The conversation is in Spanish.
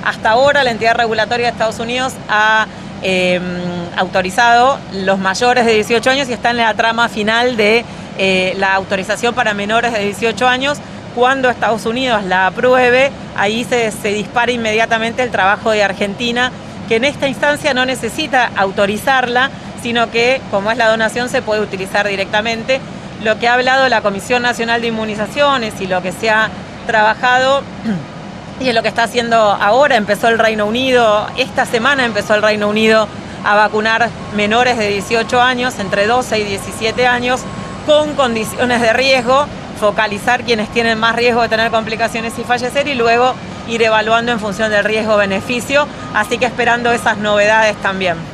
Hasta ahora la entidad regulatoria de Estados Unidos ha autorizado los mayores de 18 años y está en la trama final de la autorización para menores de 18 años. Cuando Estados Unidos la apruebe, ahí se dispara inmediatamente el trabajo de Argentina, que en esta instancia no necesita autorizarla, sino que, como es la donación, se puede utilizar directamente. Lo que ha hablado la Comisión Nacional de Inmunizaciones y lo que se ha trabajado, y es lo que está haciendo ahora, empezó el Reino Unido, esta semana empezó el Reino Unido a vacunar menores de 18 años, entre 12 y 17 años, con condiciones de riesgo, focalizar quienes tienen más riesgo de tener complicaciones y fallecer y luego ir evaluando en función del riesgo-beneficio, así que esperando esas novedades también.